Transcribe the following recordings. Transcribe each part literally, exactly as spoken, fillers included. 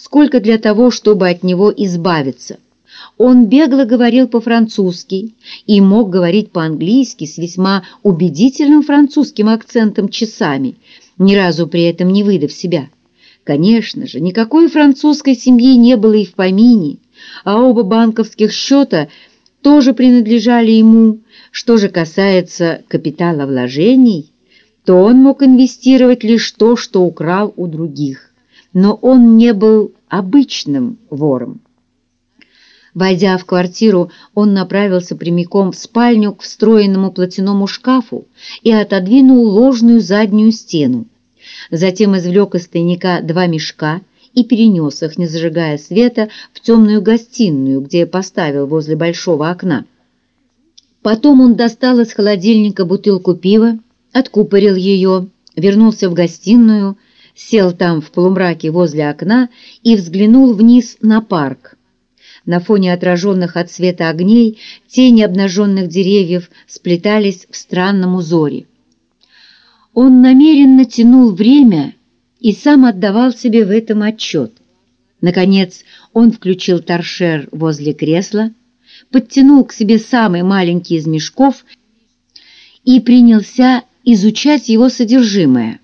сколько для того, чтобы от него избавиться. Он бегло говорил по-французски и мог говорить по-английски с весьма убедительным французским акцентом часами, ни разу при этом не выдав себя. Конечно же, никакой французской семьи не было и в помине, а оба банковских счета тоже принадлежали ему. Что же касается капиталовложений, то он мог инвестировать лишь то, что украл у других, но он не был обычным вором. Войдя в квартиру, он направился прямиком в спальню к встроенному платяному шкафу и отодвинул ложную заднюю стену. Затем извлек из тайника два мешка и перенес их, не зажигая света, в темную гостиную, где поставил возле большого окна. Потом он достал из холодильника бутылку пива, откупорил ее, вернулся в гостиную, сел там в полумраке возле окна и взглянул вниз на парк. На фоне отраженных от света огней тени обнаженных деревьев сплетались в странном узоре. Он намеренно тянул время и сам отдавал себе в этом отчет. Наконец он включил торшер возле кресла, подтянул к себе самый маленький из мешков и принялся изучать его содержимое.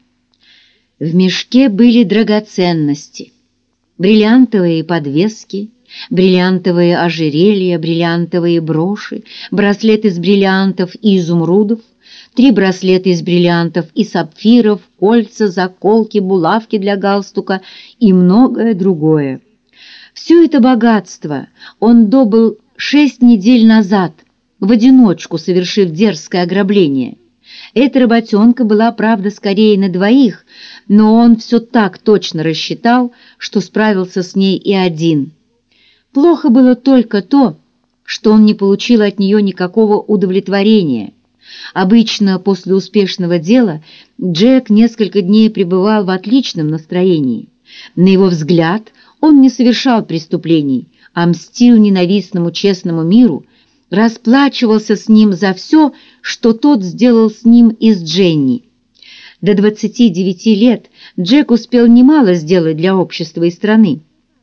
В мешке были драгоценности, бриллиантовые подвески, бриллиантовые ожерелья, бриллиантовые броши, браслет из бриллиантов и изумрудов, три браслета из бриллиантов и сапфиров, кольца, заколки, булавки для галстука и многое другое. Все это богатство он добыл шесть недель назад, в одиночку совершив дерзкое ограбление. Эта работенка была, правда, скорее на двоих, но он все так точно рассчитал, что справился с ней и один. Плохо было только то, что он не получил от нее никакого удовлетворения. Обычно после успешного дела Джек несколько дней пребывал в отличном настроении. На его взгляд, он не совершал преступлений, а мстил ненавистному честному миру, расплачивался с ним за все, что тот сделал с ним и с Дженни. До двадцати девяти лет Джек успел немало сделать для общества и страны,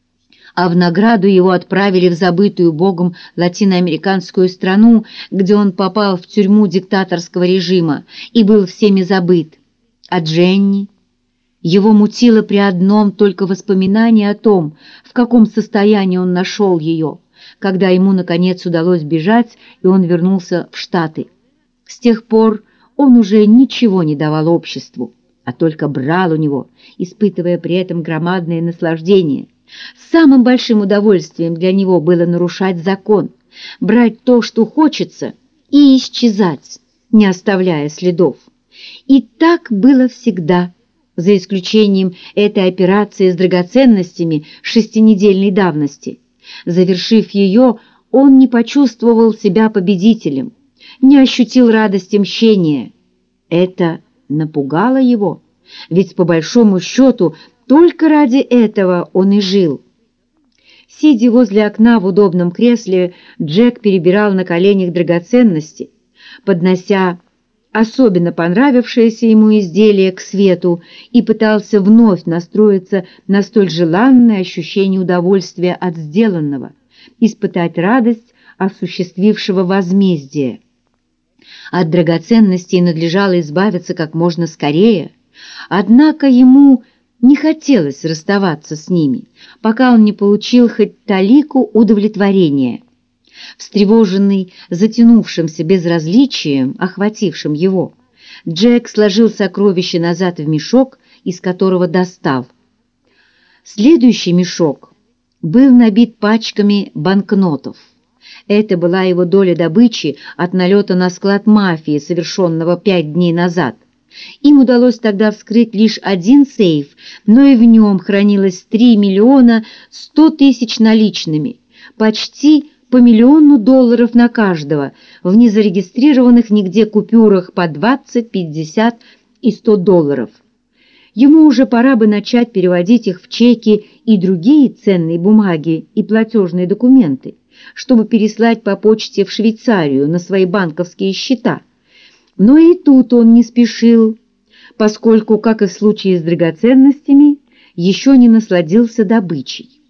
а в награду его отправили в забытую Богом латиноамериканскую страну, где он попал в тюрьму диктаторского режима и был всеми забыт. А Дженни? Его мутило при одном только воспоминании о том, в каком состоянии он нашел ее, когда ему, наконец, удалось бежать, и он вернулся в Штаты. С тех пор он уже ничего не давал обществу, а только брал у него, испытывая при этом громадное наслаждение. Самым большим удовольствием для него было нарушать закон, брать то, что хочется, и исчезать, не оставляя следов. И так было всегда, за исключением этой операции с драгоценностями шестинедельной давности. Завершив ее, он не почувствовал себя победителем, не ощутил радости мщения. Это напугало его, ведь по большому счету только ради этого он и жил. Сидя возле окна в удобном кресле, Джек перебирал на коленях драгоценности, поднося особенно понравившееся ему изделие к свету, и пытался вновь настроиться на столь желанное ощущение удовольствия от сделанного, испытать радость осуществившего возмездие. От драгоценностей надлежало избавиться как можно скорее, однако ему не хотелось расставаться с ними, пока он не получил хоть талику удовлетворения. Встревоженный затянувшимся безразличием, охватившим его, Джек сложил сокровища назад в мешок, из которого достал. Следующий мешок был набит пачками банкнотов. Это была его доля добычи от налета на склад мафии, совершенного пять дней назад. Им удалось тогда вскрыть лишь один сейф, но и в нем хранилось три миллиона сто тысяч наличными, почти по миллиону долларов на каждого, в незарегистрированных нигде купюрах по двадцать, пятьдесят и сто долларов. Ему уже пора бы начать переводить их в чеки и другие ценные бумаги и платежные документы, чтобы переслать по почте в Швейцарию на свои банковские счета. Но и тут он не спешил, поскольку, как и в случае с драгоценностями, еще не насладился добычей.